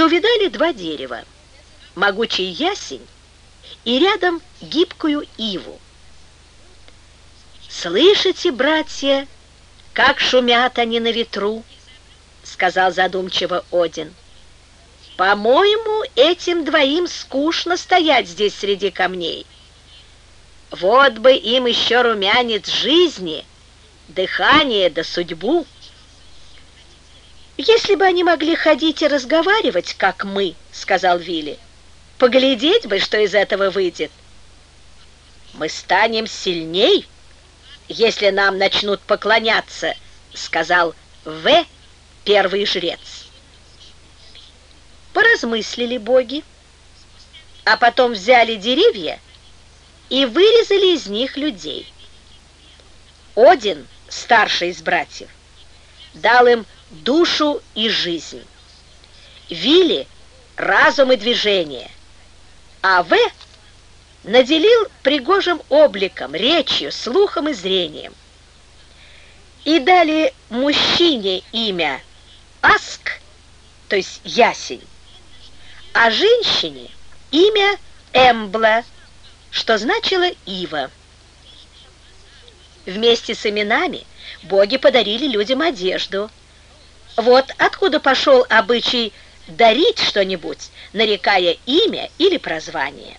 то увидали два дерева, могучий ясень и рядом гибкую иву. «Слышите, братья, как шумят они на ветру?» — сказал задумчиво Один. «По-моему, этим двоим скучно стоять здесь среди камней. Вот бы им еще румянец жизни, дыхание да судьбу. Если бы они могли ходить и разговаривать, как мы, — сказал Вилли, — поглядеть бы, что из этого выйдет. Мы станем сильней, если нам начнут поклоняться, — сказал В, первый жрец. Поразмыслили боги, а потом взяли деревья и вырезали из них людей. Один, старший из братьев, дал им душу и жизнь, Вилли — разум и движение, а В наделил пригожим обликом, речью, слухом и зрением. И дали мужчине имя Аск, то есть ясень, а женщине имя Эмбла, что значило ива. Вместе с именами боги подарили людям одежду. Вот откуда пошел обычай дарить что-нибудь, нарекая имя или прозвание.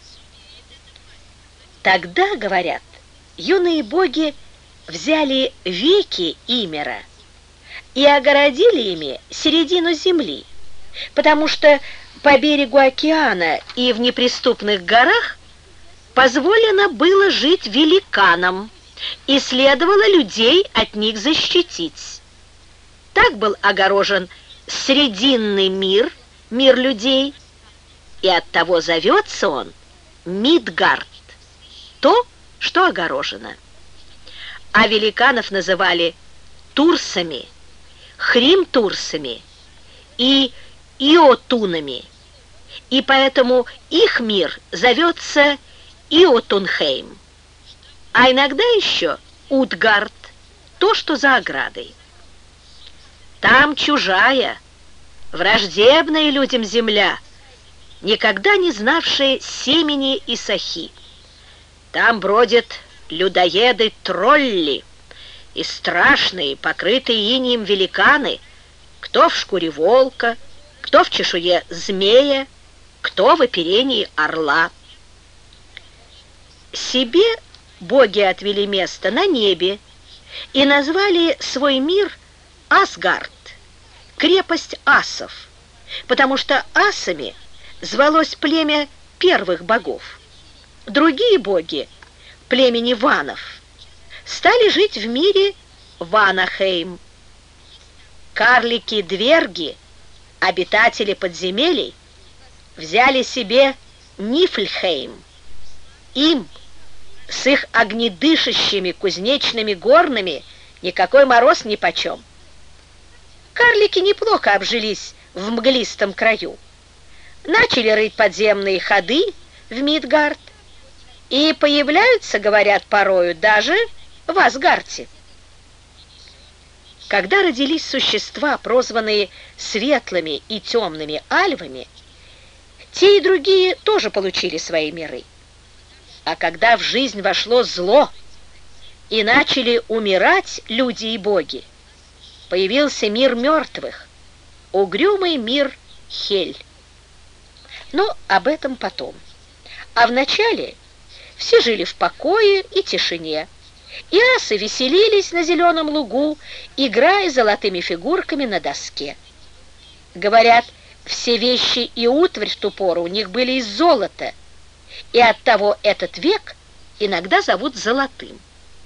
Тогда, говорят, юные боги взяли веки Имера и огородили ими середину земли, потому что по берегу океана и в неприступных горах позволено было жить великанам, и следовало людей от них защитить. Так был огорожен срединный мир, мир людей, и оттого зовется он Мидгард, то, что огорожено. А великанов называли турсами, хримтурсами и иотунами, и поэтому их мир зовется Иотунхейм, а иногда еще Утгард, то, что за оградой. Там чужая, враждебная людям земля, никогда не знавшая семени и сахи. Там бродят людоеды-тролли и страшные, покрытые инеем великаны, кто в шкуре волка, кто в чешуе змея, кто в оперении орла. Себе боги отвели место на небе и назвали свой мир Асгард, крепость асов, потому что асами звалось племя первых богов. Другие боги, племени ванов, стали жить в мире Ванахейм. Карлики-дверги, обитатели подземелий, взяли себе Нифльхейм. Им, с их огнедышащими кузнечными горнами, никакой мороз нипочем. Карлики неплохо обжились в мглистом краю. Начали рыть подземные ходы в Мидгард, и появляются, говорят, порою даже в Асгарде. Когда родились существа, прозванные светлыми и темными альвами, те и другие тоже получили свои миры. А когда в жизнь вошло зло и начали умирать люди и боги, появился мир мертвых, угрюмый мир Хель. Но об этом потом. А вначале все жили в покое и тишине, и асы веселились на зеленом лугу, играя золотыми фигурками на доске. Говорят, все вещи и утварь в ту пору у них были из золота, и оттого этот век иногда зовут золотым.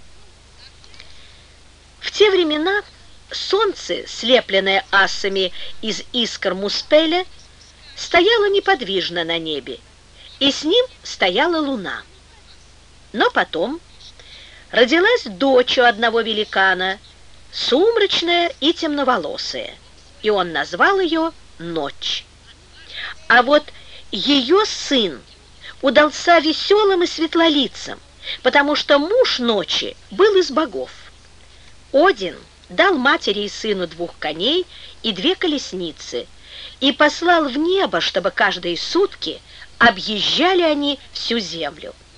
В те времена солнце, слепленное асами из искр Муспеля, стояло неподвижно на небе, и с ним стояла луна. Но потом родилась дочь у одного великана, сумрачная и темноволосая, и он назвал ее Ночь. А вот ее сын удался веселым и светлолицым, потому что муж Ночи был из богов. Один дал матери и сыну 2 коней и 2 колесницы, и послал в небо, чтобы каждые сутки объезжали они всю землю.